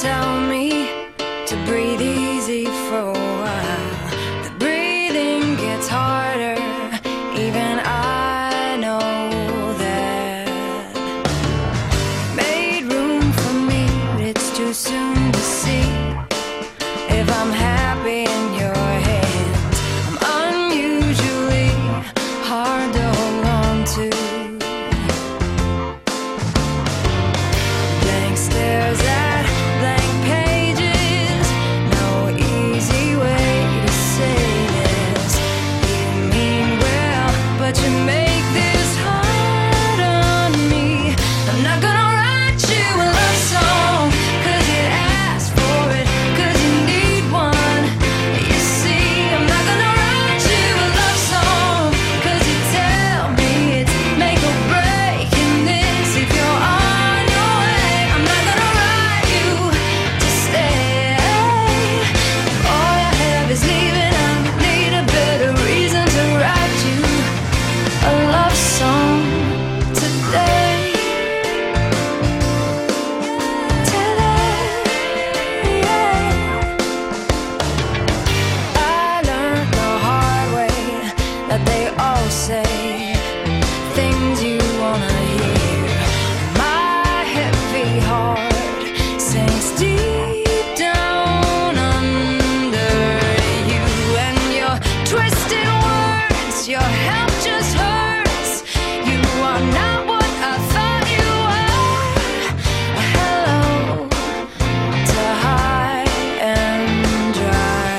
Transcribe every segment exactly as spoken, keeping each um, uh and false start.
tell me to breathe easy for a while. The breathing gets harder, even I know that. Made room for me, but it's too soon to see if I'm happy in your hands. I'm unusually hard to hold on to. Blank stares at blank pages, no easy way to say this. You mean well, but you make this hard on me. I'm not gonna write you a love song, cause you asked for it, cause you need one. You see, I'm not gonna write you a love song, cause you tell me it's make or break in this if you're on your way. I'm not gonna write you to stay. If all I have is leaving, I need a better reason to write you a love song today. Today, yeah. I learned the hard way that they all say things you wanna hear. My heavy heart sinks deep down under you, and your twisted words, your help just hurts. You are not what I thought you were. Hello to high and dry.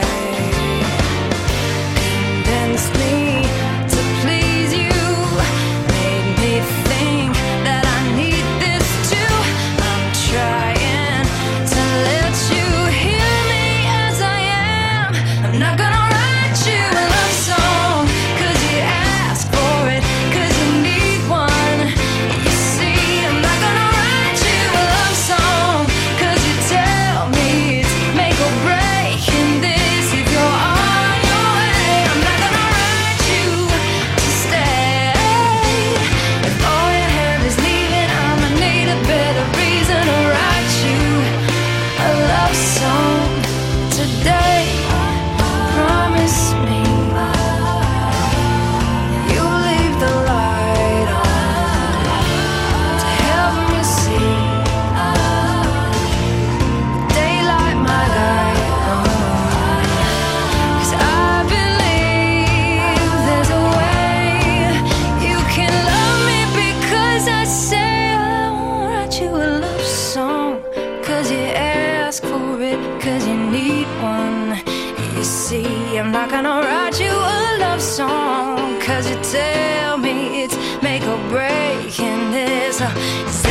Convinced me to please you, made me think that I need this too. I'm trying to let you hear me as I am. I'm not gonna write you a love song, cause you asked for it, cause you need one. You see, I'm not gonna write you a love song, cause you tell me it's make or break in this if you're on your way. I'm not gonna write you to stay. If all you have is leaving, I'ma need a better reason to write you a love song today. Promise me you'll leave the light on to help me see daylight, my guide home. 'Cause I believe there's a way you can love me, because I say I won't write you a love song, cause you ask for it, cause you need one. You see, I'm not gonna write you a love song, cause you tell me it's make or break in this. Uh,